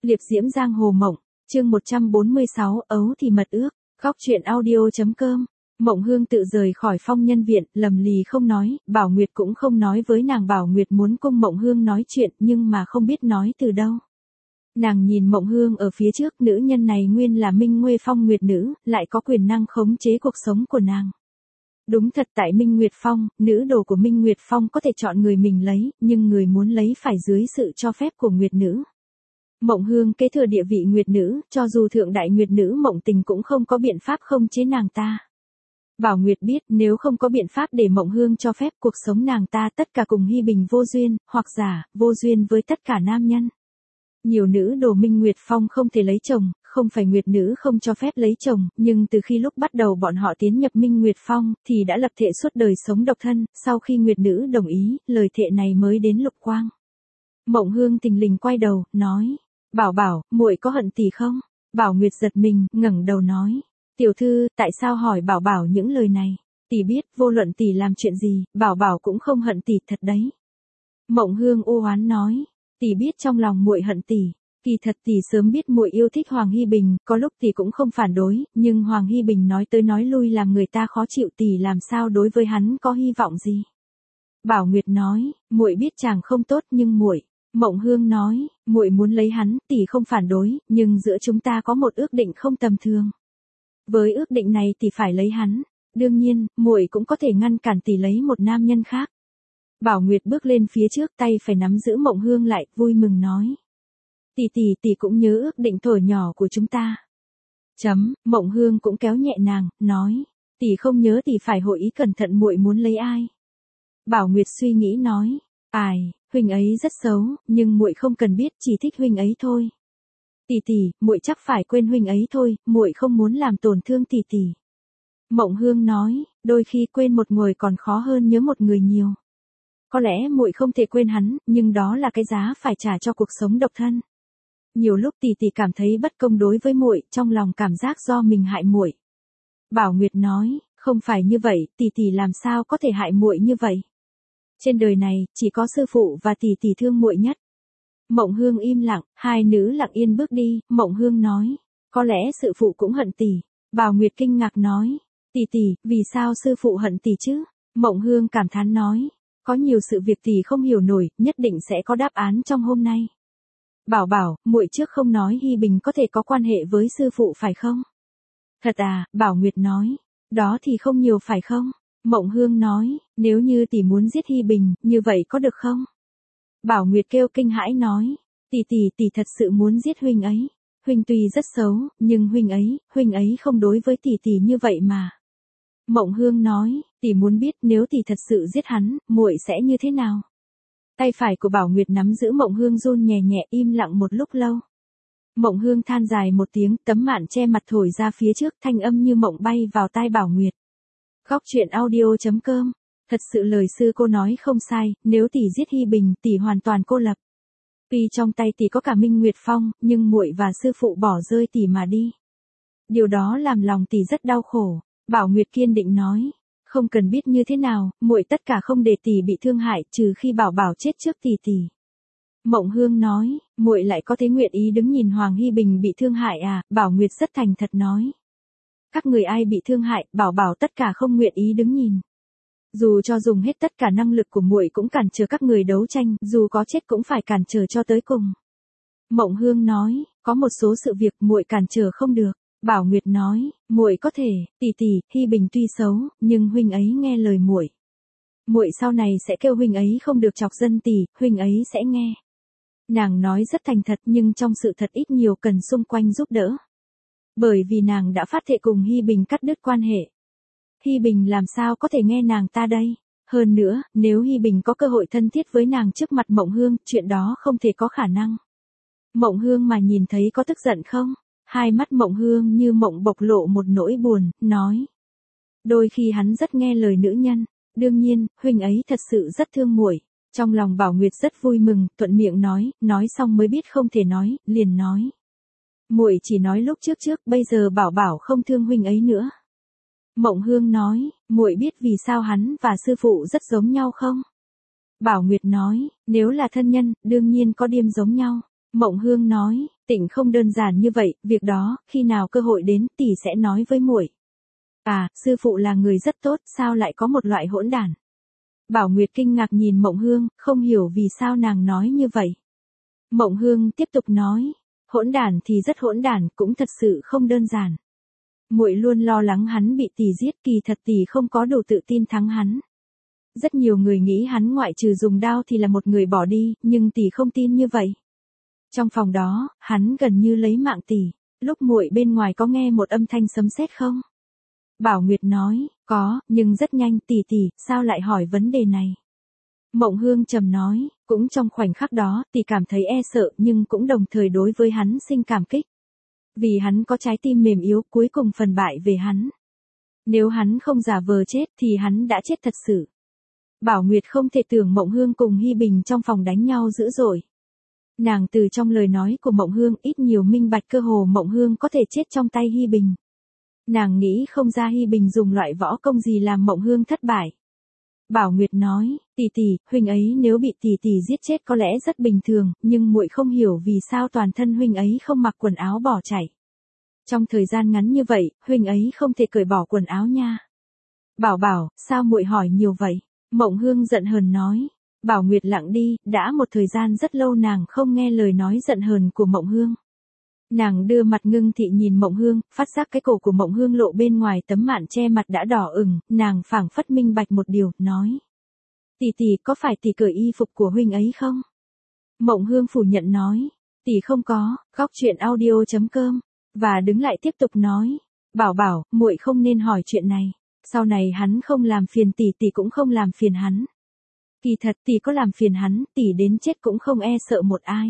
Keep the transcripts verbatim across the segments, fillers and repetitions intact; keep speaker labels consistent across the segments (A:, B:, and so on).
A: Liệp diễm giang hồ mộng, chương một trăm bốn mươi sáu, ấu thì mật ước, góc truyện audio.com. Mộng Hương tự rời khỏi Phong Nhân Viện, lầm lì không nói, Bảo Nguyệt cũng không nói với nàng. Bảo Nguyệt muốn cùng Mộng Hương nói chuyện nhưng mà không biết nói từ đâu. Nàng nhìn Mộng Hương ở phía trước, nữ nhân này nguyên là Minh Nguê Phong Nguyệt nữ, lại có quyền năng khống chế cuộc sống của nàng. Đúng thật, tại Minh Nguyệt Phong, nữ đồ của Minh Nguyệt Phong có thể chọn người mình lấy, nhưng người muốn lấy phải dưới sự cho phép của Nguyệt nữ. Mộng Hương kế thừa địa vị Nguyệt nữ, cho dù thượng đại Nguyệt nữ Mộng Tình cũng không có biện pháp không chế nàng ta. Bảo Nguyệt biết nếu không có biện pháp để Mộng Hương cho phép, cuộc sống nàng ta tất cả cùng Hy Bình vô duyên, hoặc giả, vô duyên với tất cả nam nhân. Nhiều nữ đồ Minh Nguyệt Phong không thể lấy chồng, không phải Nguyệt nữ không cho phép lấy chồng, nhưng từ khi lúc bắt đầu bọn họ tiến nhập Minh Nguyệt Phong, thì đã lập thệ suốt đời sống độc thân, sau khi Nguyệt nữ đồng ý, lời thệ này mới đến Lục Quang. Mộng Hương tình lình quay đầu, nói, Bảo Bảo, muội có hận tỷ không? Bảo Nguyệt giật mình, ngẩng đầu nói, tiểu thư, tại sao hỏi Bảo Bảo những lời này? Tỷ biết, vô luận tỷ làm chuyện gì, Bảo Bảo cũng không hận tỷ thật đấy. Mộng Hương u oán nói, tỷ biết trong lòng muội hận tỷ, kỳ thật tỷ sớm biết muội yêu thích Hoàng Hy Bình, có lúc tỷ cũng không phản đối, nhưng Hoàng Hy Bình nói tới nói lui làm người ta khó chịu, tỷ làm sao đối với hắn có hy vọng gì? Bảo Nguyệt nói, muội biết chàng không tốt nhưng muội. Mộng Hương nói, muội muốn lấy hắn, tỷ không phản đối, nhưng giữa chúng ta có một ước định không tầm thường. Với ước định này tỷ phải lấy hắn, đương nhiên, muội cũng có thể ngăn cản tỷ lấy một nam nhân khác. Bảo Nguyệt bước lên phía trước, tay phải nắm giữ Mộng Hương lại, vui mừng nói. Tỷ tỷ tỷ cũng nhớ ước định thổi nhỏ của chúng ta. Chấm, Mộng Hương cũng kéo nhẹ nàng, nói, tỷ không nhớ tỷ phải hội ý cẩn thận muội muốn lấy ai. Bảo Nguyệt suy nghĩ nói, ai, huynh ấy rất xấu, nhưng muội không cần biết, chỉ thích huynh ấy thôi. Tỷ tỷ, muội chắc phải quên huynh ấy thôi, muội không muốn làm tổn thương tỷ tỷ. Mộng Hương nói, đôi khi quên một người còn khó hơn nhớ một người nhiều. Có lẽ muội không thể quên hắn, nhưng đó là cái giá phải trả cho cuộc sống độc thân. Nhiều lúc tỷ tỷ cảm thấy bất công đối với muội, trong lòng cảm giác do mình hại muội. Bảo Nguyệt nói, không phải như vậy, tỷ tỷ làm sao có thể hại muội như vậy? Trên đời này, chỉ có sư phụ và tỷ tỷ thương muội nhất. Mộng Hương im lặng, hai nữ lặng yên bước đi, Mộng Hương nói, có lẽ sư phụ cũng hận tỷ. Bảo Nguyệt kinh ngạc nói, tỷ tỷ, vì sao sư phụ hận tỷ chứ? Mộng Hương cảm thán nói, có nhiều sự việc tỷ không hiểu nổi, nhất định sẽ có đáp án trong hôm nay. Bảo Bảo, muội trước không nói Hy Bình có thể có quan hệ với sư phụ phải không? Thật à, Bảo Nguyệt nói, đó thì không nhiều phải không? Mộng Hương nói, nếu như tỷ muốn giết Hy Bình, như vậy có được không? Bảo Nguyệt kêu kinh hãi nói, tỷ tỷ tỷ thật sự muốn giết huynh ấy. Huynh tuy rất xấu, nhưng huynh ấy, huynh ấy không đối với tỷ tỷ như vậy mà. Mộng Hương nói, tỷ muốn biết nếu tỷ thật sự giết hắn, muội sẽ như thế nào? Tay phải của Bảo Nguyệt nắm giữ Mộng Hương run nhẹ nhẹ, im lặng một lúc lâu. Mộng Hương than dài một tiếng, tấm mạn che mặt thổi ra phía trước, thanh âm như mộng bay vào tai Bảo Nguyệt. Góc truyện audio.com. Thật sự lời sư cô nói không sai, nếu tỷ giết Hy Bình, tỷ hoàn toàn cô lập. Tuy trong tay tỷ có cả Minh Nguyệt Phong, nhưng muội và sư phụ bỏ rơi tỷ mà đi. Điều đó làm lòng tỷ rất đau khổ. Bảo Nguyệt kiên định nói, không cần biết như thế nào, muội tất cả không để tỷ bị thương hại, trừ khi Bảo Bảo chết trước tỷ tỷ. Mộng Hương nói, muội lại có thế nguyện ý đứng nhìn Hoàng Hy Bình bị thương hại à? Bảo Nguyệt rất thành thật nói. Các người ai bị thương hại, Bảo Bảo tất cả không nguyện ý đứng nhìn. Dù cho dùng hết tất cả năng lực của muội cũng cản trở các người đấu tranh, dù có chết cũng phải cản trở cho tới cùng. Mộng Hương nói, có một số sự việc muội cản trở không được. Bảo Nguyệt nói, muội có thể, tỷ tỷ, Hy Bình tuy xấu, nhưng huynh ấy nghe lời muội. Muội sau này sẽ kêu huynh ấy không được chọc dân tỷ, huynh ấy sẽ nghe. Nàng nói rất thành thật nhưng trong sự thật ít nhiều cần xung quanh giúp đỡ. Bởi vì nàng đã phát thệ cùng Hy Bình cắt đứt quan hệ. Hy Bình làm sao có thể nghe nàng ta đây? Hơn nữa, nếu Hy Bình có cơ hội thân thiết với nàng trước mặt Mộng Hương, chuyện đó không thể có khả năng. Mộng Hương mà nhìn thấy có tức giận không? Hai mắt Mộng Hương như mộng bộc lộ một nỗi buồn, nói. Đôi khi hắn rất nghe lời nữ nhân, đương nhiên, huynh ấy thật sự rất thương muội. Trong lòng Bảo Nguyệt rất vui mừng, thuận miệng nói, nói xong mới biết không thể nói, liền nói. Muội chỉ nói lúc trước trước, bây giờ Bảo Bảo không thương huynh ấy nữa. Mộng Hương nói, muội biết vì sao hắn và sư phụ rất giống nhau không? Bảo Nguyệt nói, nếu là thân nhân, đương nhiên có điểm giống nhau. Mộng Hương nói, Tịnh không đơn giản như vậy, việc đó, khi nào cơ hội đến, tỷ sẽ nói với muội. À, sư phụ là người rất tốt, sao lại có một loại hỗn đản? Bảo Nguyệt kinh ngạc nhìn Mộng Hương, không hiểu vì sao nàng nói như vậy. Mộng Hương tiếp tục nói, hỗn đản thì rất hỗn đản, cũng thật sự không đơn giản. Muội luôn lo lắng hắn bị tỷ giết, kỳ thật tỷ không có đủ tự tin thắng hắn. Rất nhiều người nghĩ hắn ngoại trừ dùng đao thì là một người bỏ đi, nhưng tỷ không tin như vậy. Trong phòng đó, hắn gần như lấy mạng tỷ. Lúc muội bên ngoài có nghe một âm thanh sấm sét không? Bảo Nguyệt nói, có, nhưng rất nhanh. Tỷ tỷ, sao lại hỏi vấn đề này? Mộng Hương trầm nói, cũng trong khoảnh khắc đó, tỷ cảm thấy e sợ nhưng cũng đồng thời đối với hắn sinh cảm kích. Vì hắn có trái tim mềm yếu, cuối cùng phần bại về hắn. Nếu hắn không giả vờ chết thì hắn đã chết thật sự. Bảo Nguyệt không thể tưởng Mộng Hương cùng Hy Bình trong phòng đánh nhau dữ dội. Nàng từ trong lời nói của Mộng Hương ít nhiều minh bạch cơ hồ Mộng Hương có thể chết trong tay Hy Bình. Nàng nghĩ không ra Hy Bình dùng loại võ công gì làm Mộng Hương thất bại. Bảo Nguyệt nói, tỷ tỷ, huynh ấy nếu bị tỷ tỷ giết chết có lẽ rất bình thường, nhưng muội không hiểu vì sao toàn thân huynh ấy không mặc quần áo bỏ chạy. Trong thời gian ngắn như vậy, huynh ấy không thể cởi bỏ quần áo nha. Bảo Bảo, sao muội hỏi nhiều vậy? Mộng Hương giận hờn nói. Bảo Nguyệt lặng đi, đã một thời gian rất lâu nàng không nghe lời nói giận hờn của Mộng Hương. Nàng đưa mặt ngưng thị nhìn Mộng Hương, phát giác cái cổ của Mộng Hương lộ bên ngoài tấm mạn che mặt đã đỏ ửng, nàng phảng phất minh bạch một điều, nói. Tỷ tỷ, có phải tỷ cởi y phục của huynh ấy không? Mộng Hương phủ nhận nói. Tỷ không có, góc chuyện audio chấm com. Và đứng lại tiếp tục nói. Bảo Bảo, muội không nên hỏi chuyện này. Sau này hắn không làm phiền tỷ, tỷ cũng không làm phiền hắn. Kỳ thật tỷ có làm phiền hắn, tỷ đến chết cũng không e sợ một ai.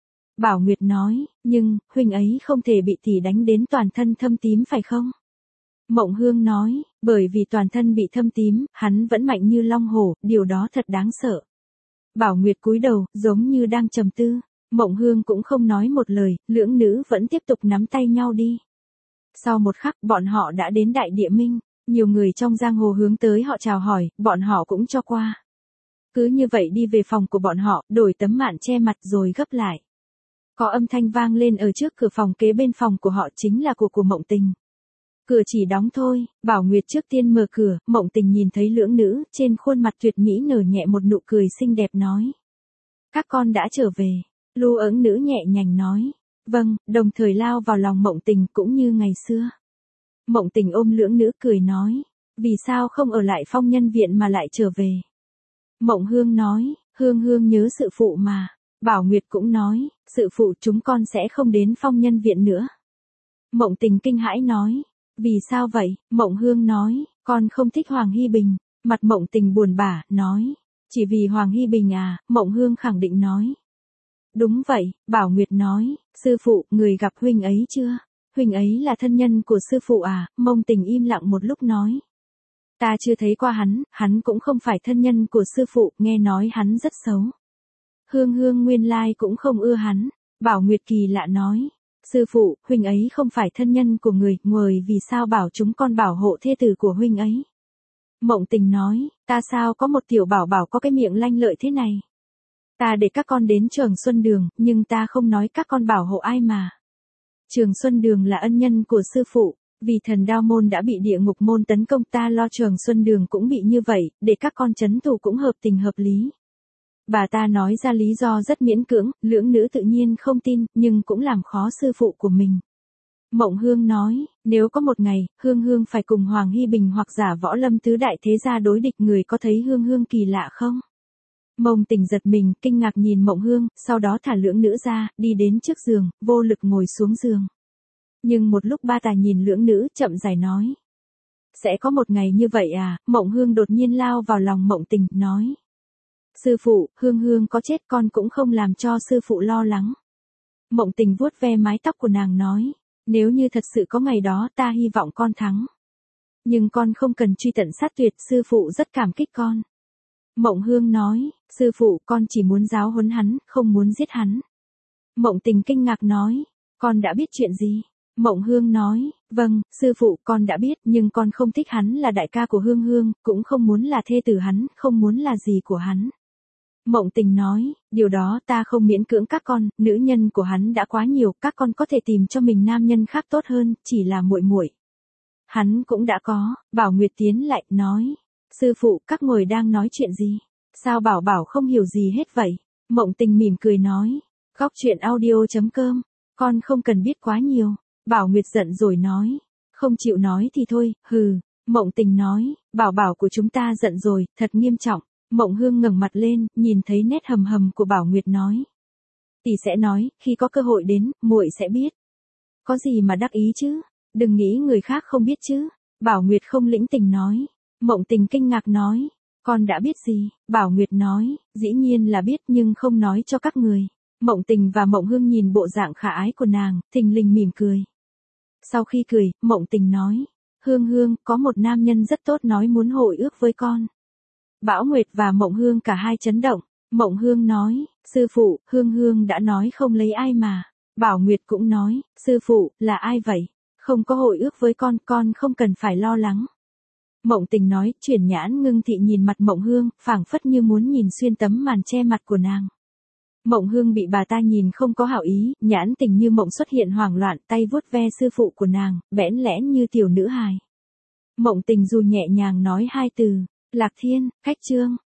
A: Bảo Nguyệt nói, nhưng, huynh ấy không thể bị tỷ đánh đến toàn thân thâm tím phải không? Mộng Hương nói, bởi vì toàn thân bị thâm tím, hắn vẫn mạnh như long hổ, điều đó thật đáng sợ. Bảo Nguyệt cúi đầu, giống như đang trầm tư. Mộng Hương cũng không nói một lời, lưỡng nữ vẫn tiếp tục nắm tay nhau đi. Sau một khắc, bọn họ đã đến Đại Địa Minh. Nhiều người trong giang hồ hướng tới họ chào hỏi, bọn họ cũng cho qua. Cứ như vậy đi về phòng của bọn họ, đổi tấm mạn che mặt rồi gấp lại. Có âm thanh vang lên ở trước cửa phòng kế bên phòng của họ, chính là của của Mộng Tình. Cửa chỉ đóng thôi, Bảo Nguyệt trước tiên mở cửa, Mộng Tình nhìn thấy lưỡng nữ, trên khuôn mặt tuyệt mỹ nở nhẹ một nụ cười xinh đẹp nói. Các con đã trở về. Lưu ẩn nữ nhẹ nhàng nói. Vâng, đồng thời lao vào lòng Mộng Tình cũng như ngày xưa. Mộng Tình ôm lưỡng nữ cười nói. Vì sao không ở lại Phong Nhân Viện mà lại trở về? Mộng Hương nói, Hương Hương nhớ sự phụ mà. Bảo Nguyệt cũng nói, sự phụ chúng con sẽ không đến Phong Nhân Viện nữa. Mộng Tình kinh hãi nói, vì sao vậy? Mộng Hương nói, con không thích Hoàng Hy Bình. Mặt Mộng Tình buồn bã, nói, chỉ vì Hoàng Hy Bình à? Mộng Hương khẳng định nói. Đúng vậy, Bảo Nguyệt nói, sư phụ, người gặp huynh ấy chưa? Huynh ấy là thân nhân của sư phụ à? Mộng Tình im lặng một lúc nói. Ta chưa thấy qua hắn, hắn cũng không phải thân nhân của sư phụ, nghe nói hắn rất xấu. Hương Hương nguyên lai cũng không ưa hắn. Bảo Nguyệt kỳ lạ nói. Sư phụ, huynh ấy không phải thân nhân của người, người vì sao bảo chúng con bảo hộ thê tử của huynh ấy? Mộng Tình nói, ta sao có một tiểu bảo bảo có cái miệng lanh lợi thế này? Ta để các con đến Trường Xuân Đường, nhưng ta không nói các con bảo hộ ai mà. Trường Xuân Đường là ân nhân của sư phụ, vì thần đao môn đã bị địa ngục môn tấn công, ta lo Trường Xuân Đường cũng bị như vậy, để các con trấn thủ cũng hợp tình hợp lý. Bà ta nói ra lý do rất miễn cưỡng, lưỡng nữ tự nhiên không tin, nhưng cũng làm khó sư phụ của mình. Mộng Hương nói, nếu có một ngày, Hương Hương phải cùng Hoàng Hy Bình hoặc giả Võ Lâm tứ đại thế gia đối địch, người có thấy Hương Hương kỳ lạ không? Mộng Tình giật mình, kinh ngạc nhìn Mộng Hương, sau đó thả lưỡng nữ ra, đi đến trước giường, vô lực ngồi xuống giường. Nhưng một lúc ba ta nhìn lưỡng nữ, chậm rãi nói. Sẽ có một ngày như vậy à? Mộng Hương đột nhiên lao vào lòng Mộng Tình, nói. Sư phụ, Hương Hương có chết con cũng không làm cho sư phụ lo lắng. Mộng Tình vuốt ve mái tóc của nàng nói. Nếu như thật sự có ngày đó, ta hy vọng con thắng. Nhưng con không cần truy tận sát tuyệt, sư phụ rất cảm kích con. Mộng Hương nói, sư phụ, con chỉ muốn giáo huấn hắn, không muốn giết hắn. Mộng Tình kinh ngạc nói, con đã biết chuyện gì? Mộng Hương nói, vâng, sư phụ, con đã biết, nhưng con không thích hắn là đại ca của Hương Hương, cũng không muốn là thê tử hắn, không muốn là gì của hắn. Mộng Tình nói, điều đó ta không miễn cưỡng các con, nữ nhân của hắn đã quá nhiều, các con có thể tìm cho mình nam nhân khác tốt hơn, chỉ là muội muội. Hắn cũng đã có. Bảo Nguyệt tiến lại, nói, sư phụ, các ngồi đang nói chuyện gì? Sao Bảo Bảo không hiểu gì hết vậy? Mộng Tình mỉm cười nói, góc chuyện audio.com, con không cần biết quá nhiều. Bảo Nguyệt giận rồi nói, không chịu nói thì thôi, hừ. Mộng Tình nói, Bảo Bảo của chúng ta giận rồi, thật nghiêm trọng. Mộng Hương ngẩng mặt lên, nhìn thấy nét hầm hầm của Bảo Nguyệt nói, tỷ sẽ nói, khi có cơ hội đến, muội sẽ biết. Có gì mà đắc ý chứ, đừng nghĩ người khác không biết chứ. Bảo Nguyệt không lĩnh tình nói. Mộng Tình kinh ngạc nói, con đã biết gì? Bảo Nguyệt nói, dĩ nhiên là biết nhưng không nói cho các người. Mộng Tình và Mộng Hương nhìn bộ dạng khả ái của nàng, thình lình mỉm cười. Sau khi cười, Mộng Tình nói, Hương Hương, có một nam nhân rất tốt nói muốn hội ước với con. Bảo Nguyệt và Mộng Hương cả hai chấn động. Mộng Hương nói, sư phụ, Hương Hương đã nói không lấy ai mà. Bảo Nguyệt cũng nói, sư phụ, là ai vậy? Không có hội ước với con, con không cần phải lo lắng. Mộng Tình nói, chuyển nhãn ngưng thị nhìn mặt Mộng Hương, phảng phất như muốn nhìn xuyên tấm màn che mặt của nàng. Mộng Hương bị bà ta nhìn không có hảo ý, nhãn tình như mộng xuất hiện hoảng loạn, tay vuốt ve sư phụ của nàng, bẽn lẽn như tiểu nữ hài. Mộng Tình dù nhẹ nhàng nói hai từ, Lạc Thiên, khách trương.